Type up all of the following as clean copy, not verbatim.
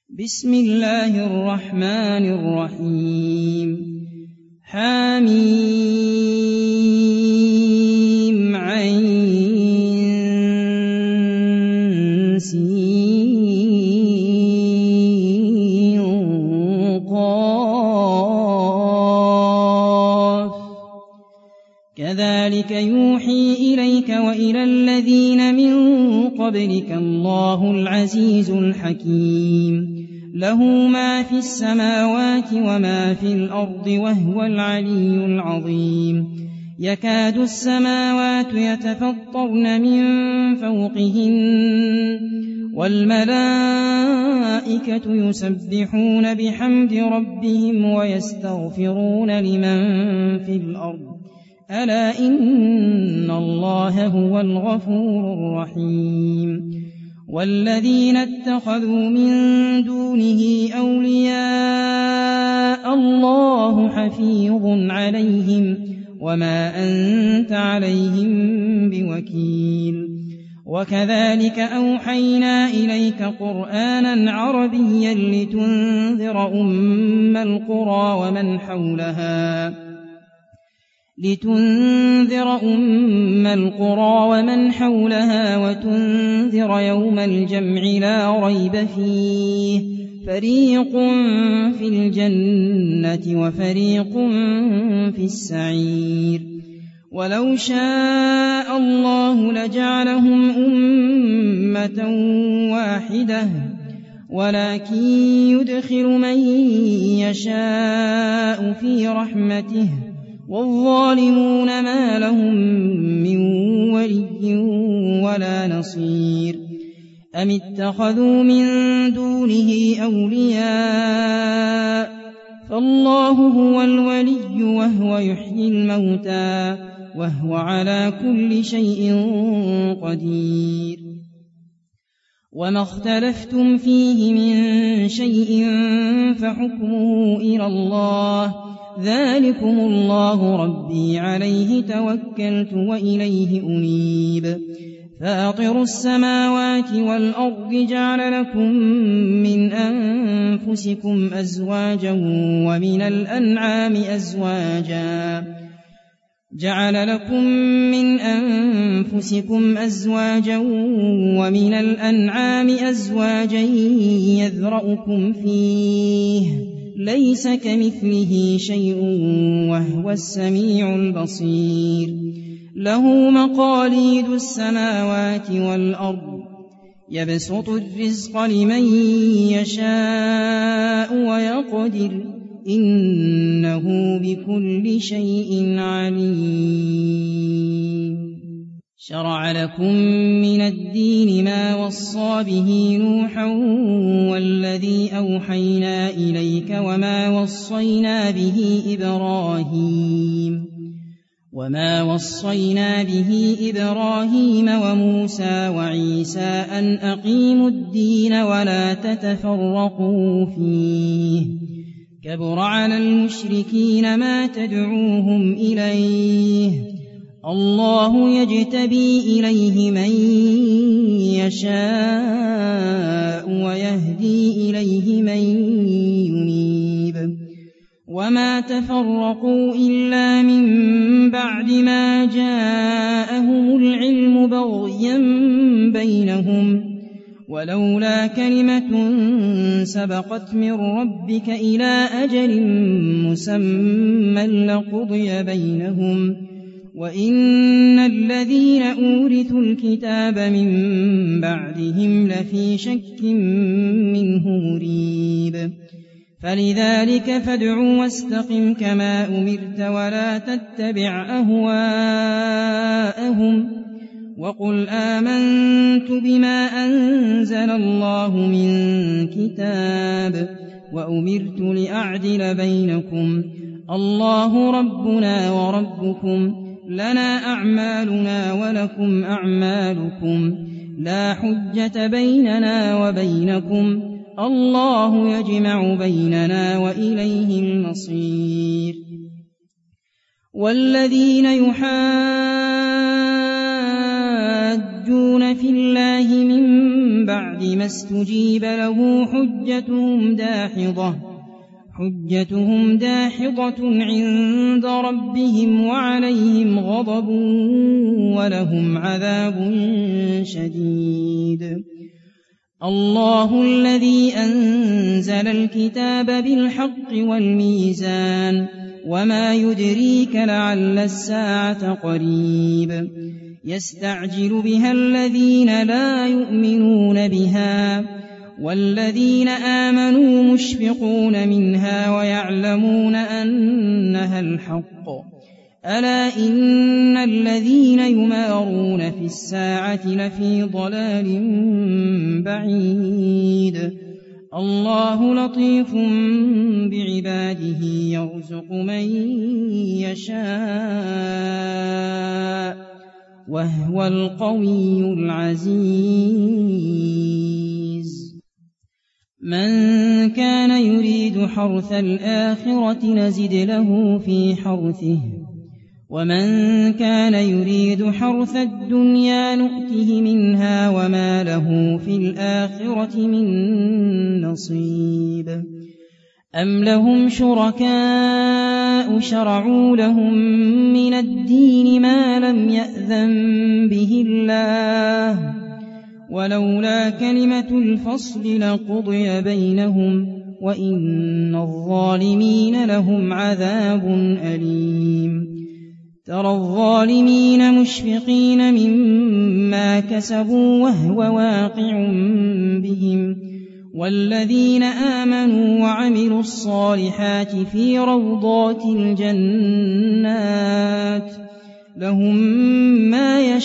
بسم الله الرحمن الرحيم حميم عين سين قاف كذلك يوحي إليك وإلى الذين من قبلك الله العزيز الحكيم له ما في السماوات وما في الأرض وهو العلي العظيم يكاد السماوات يتفطرن من فوقهن والملائكة يسبحون بحمد ربهم ويستغفرون لمن في الأرض ألا إن الله هو الغفور الرحيم والذين اتخذوا من دونه أولياء الله حفيظ عليهم وما أنت عليهم بوكيل وكذلك أوحينا إليك قرآنا عربيا لتنذر أم القرى ومن حولها وتنذر يوم الجمع لا ريب فيه فريق في الجنة وفريق في السعير ولو شاء الله لجعلهم أمة واحدة ولكن يدخل من يشاء في رحمته والظالمون ما لهم من ولي ولا نصير أم اتخذوا من دونه أولياء فالله هو الولي وهو يحيي الموتى وهو على كل شيء قدير وما اختلفتم فيه من شيء فحكمه إلى الله ذلكم الله ربي عليه توكلت وإليه أنيب فاطر السماوات والأرض جعل لكم من أنفسكم أزواجا ومن الأنعام أزواجا يذرأكم فيه ليس كمثله شيء وهو السميع البصير له مقاليد السماوات والأرض يبسط الرزق لمن يشاء ويقدر إنه بكل شيء عليم شرع لكم من الدين ما وصى به نوحا والذي أوحينا إليك وما وصينا به إبراهيم وموسى وعيسى أن أقيموا الدين ولا تتفرقوا فيه كبر على المشركين ما تدعوهم إليه الله يجتبي إليه من يشاء ويهدي إليه من ينيب وما تفرقوا إلا من بعد ما جاءهم العلم بغيا بينهم ولولا كلمة سبقت من ربك إلى أجل مسمى لقضي بينهم وإن الذين أورثوا الكتاب من بعدهم لفي شك منه مريب فلذلك فادع واستقم كما أمرت ولا تتبع أهواءهم وقل آمنت بما أنزل الله من كتاب وأمرت لأعدل بينكم الله ربنا وربكم لنا أعمالنا ولكم أعمالكم لا حجة بيننا وبينكم الله يجمع بيننا وإليه المصير والذين يحادون يحجون في الله من بعد ما استجيب له حجتهم داحضة عند ربهم وعليهم غضب ولهم عذاب شديد. الله الذي أنزل الكتاب بالحق والميزان وما يدريك لعل الساعة قريب يستعجل بها الذين لا يؤمنون بها والذين آمنوا مشفقون منها ويعلمون أنها الحق ألا إن الذين يمارون في الساعة لفي ضلال بعيد. الله لطيف بعباده يرزق من يشاء وهو القوي العزيز. من كان يريد حرث الآخرة نزد له في حرثه ومن كان يريد حرث الدنيا نؤته منها وما له في الآخرة من نصيب. أم لهم شركاء شرعوا لهم من الدين ما لم يأذن به الله ولولا كلمة الفصل لقضي بينهم وإن الظالمين لهم عذاب أليم. ترى الظالمين مشفقين مما كسبوا وهو واقع بهم والذين آمنوا وعملوا الصالحات في روضات الجنات لهم ما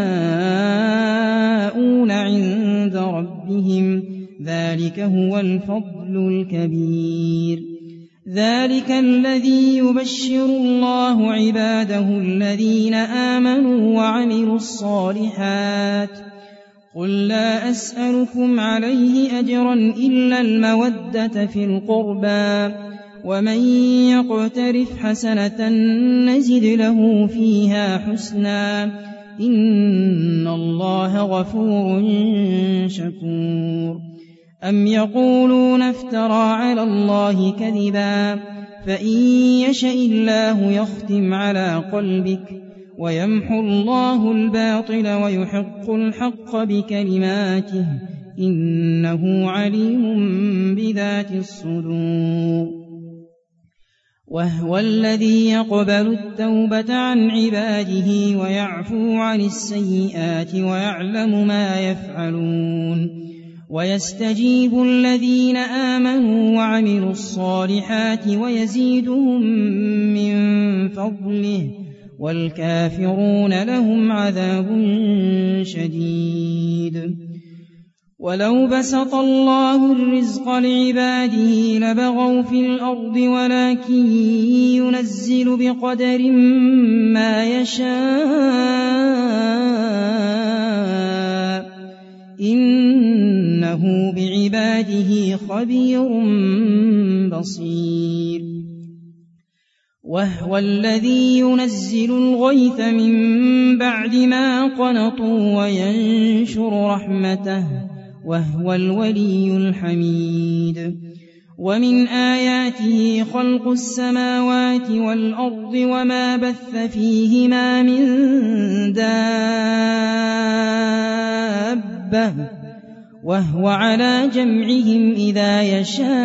يشاءون عند ربهم ذلك هو الفضل الكبير. ذلك الذي يبشر الله عباده الذين آمنوا وعملوا الصالحات قل لا أسألكم عليه أجرا إلا المودة في القربى ومن يقترف حسنة نزد له فيها حسنا إن الله غفور شكور. أم يقولون افترى على الله كذبا فإن يشأ الله يختم على قلبك ويمحو الله الباطل ويحق الحق بكلماته إنه عليم بذات الصدور. وهو الذي يقبل التوبة عن عباده ويعفو عن السيئات ويعلم ما يفعلون ويستجيب الذين آمنوا وعملوا الصالحات ويزيدهم من فضله والكافرون لهم عذاب شديد. ولو بسط الله الرزق لعباده لبغوا في الأرض ولكن ينزل بقدر ما يشاء إنه بعباده خبير بصير. وهو الذي ينزل الغيث من بعد ما قنطوا وينشر رحمته وهو الولي الحميد. ومن آياته خلق السماوات والأرض وما بث فيهما من دابة وهو على جمعهم إذا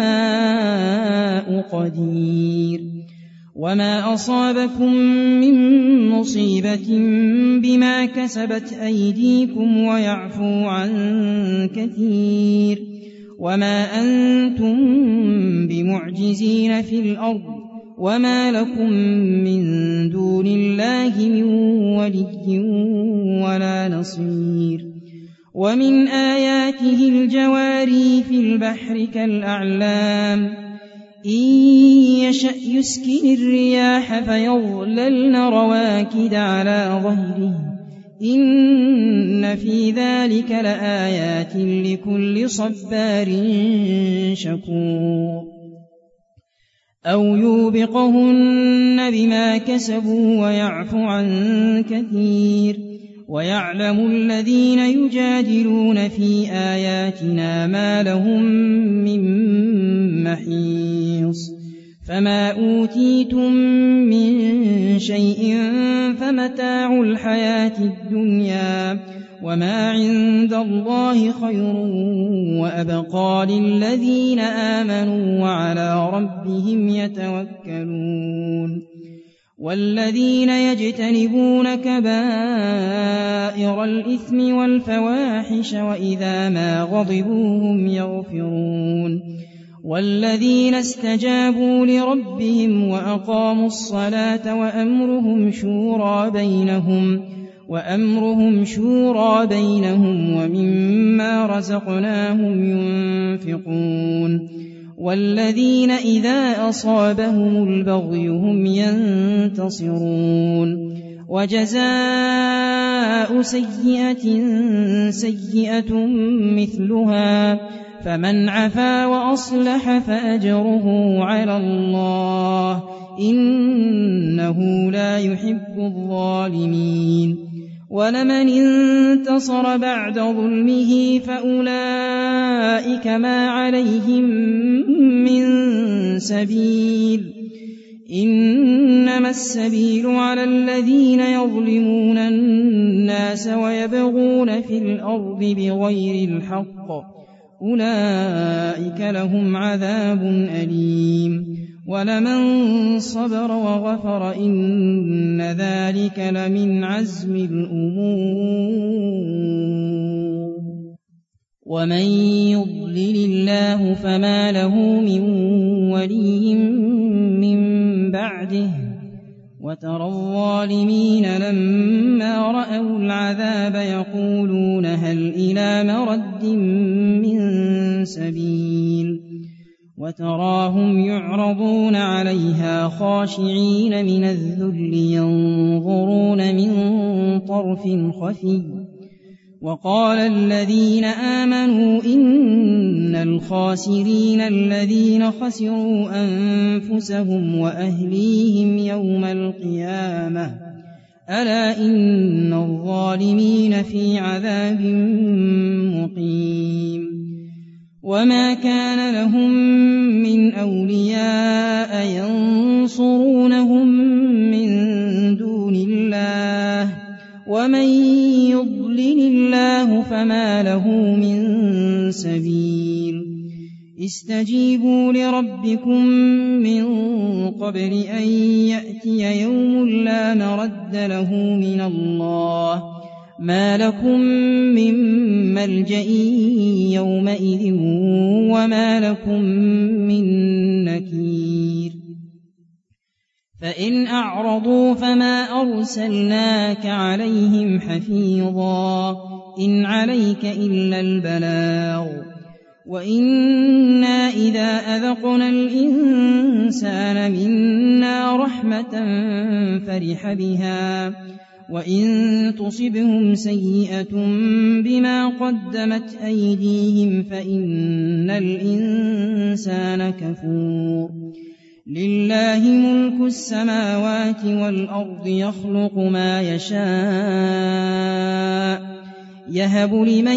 يشاء قدير. وما أصابكم من مصيبة بما كسبت أيديكم ويعفو عن كثير وما أنتم بمعجزين في الأرض وما لكم من دون الله من ولي ولا نصير. ومن آياته الجواري في البحر كالأعلام إن يشأ يسكن الرياح فيظللن رواكد على ظهره إن في ذلك لآيات لكل صبار شكور. أو يوبقهن بما كسبوا ويعفو عن كثير ويعلم الذين يجادلون في آياتنا ما لهم من محيص فما أوتيتم من شيء فمتاع الحياة الدنيا وما عند الله خير وأبقى للذين آمنوا وعلى ربهم يتوكلون والذين يجتنبون كبائر الإثم والفواحش وإذا ما غضبوا هم يغفرون والذين استجابوا لربهم وأقاموا الصلاة وأمرهم شورى بينهم ومما رزقناهم ينفقون والذين إذا أصابهم البغي هم ينتصرون وجزاء سيئة سيئة مثلها فمن عفا وأصلح فأجره على الله إنه لا يحب الظالمين ولمن انتصر بعد ظلمه فأولئك ما عليهم من سبيل إنما السبيل على الذين يظلمون الناس ويبغون في الأرض بغير الحق أولئك لهم عذاب أليم ولمن صبر وغفر إن ذلك لمن عزم الأمور ومن يضلل الله فما له من ولي من بعده وترى الظالمين لما رأوا العذاب يقولون هل إلى مرد من سبيل وتراهم يعرضون عليها خاشعين من الذل ينظرون من طرف خفي وقال الذين آمنوا إن الخاسرين الذين خسروا أنفسهم وأهليهم يوم القيامة ألا إن الظالمين في عذاب مقيم وما كان لهم من أولياء ينصرونهم من دون الله ومن يضلل الله فما له من سبيل استجيبوا لربكم من قبل أن يأتي يوم لا مرد له من الله ما لكم من ملجأ يومئذ وما لكم من نكير فإن أعرضوا فما أرسلناك عليهم حفيظا إن عليك إلا البلاغ وإنا إذا أذقنا الإنسان منا رحمة فرح بها وإن تصبهم سيئة بما قدمت أيديهم فإن الإنسان كفور لله ملك السماوات والأرض يخلق ما يشاء يهب لمن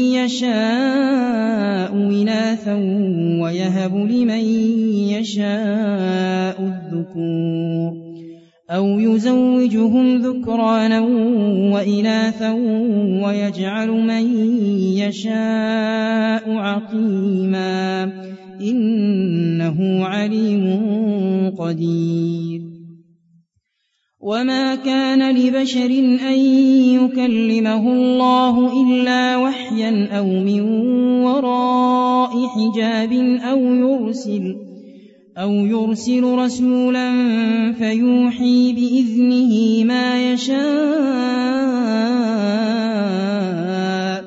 يشاء إناثا ويهب لمن يشاء الذكور أو يزوجهم ذكرانا وإناثا ويجعل من يشاء عقيما إنه عليم قدير وما كان لبشر أن يكلمه الله إلا وحيا أو من وراء حجاب أو يرسل رسولا فيوحي بإذنه ما يشاء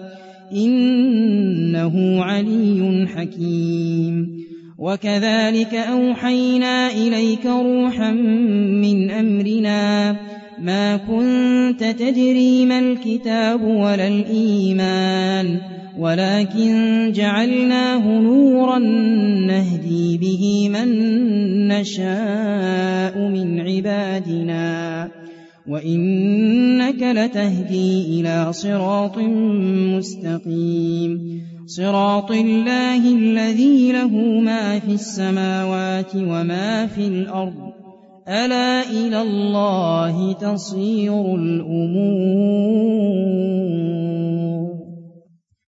إنه علي حكيم وكذلك أوحينا إليك روحا من أمرنا ما كنت تدري ما الكتاب ولا الإيمان ولكن جعلناه نورا نهدي به من نشاء من عبادنا وإنك لتهدي إلى صراط مستقيم صراط الله الذي له ما في السماوات وما في الأرض ألا إلى الله تصير الأمور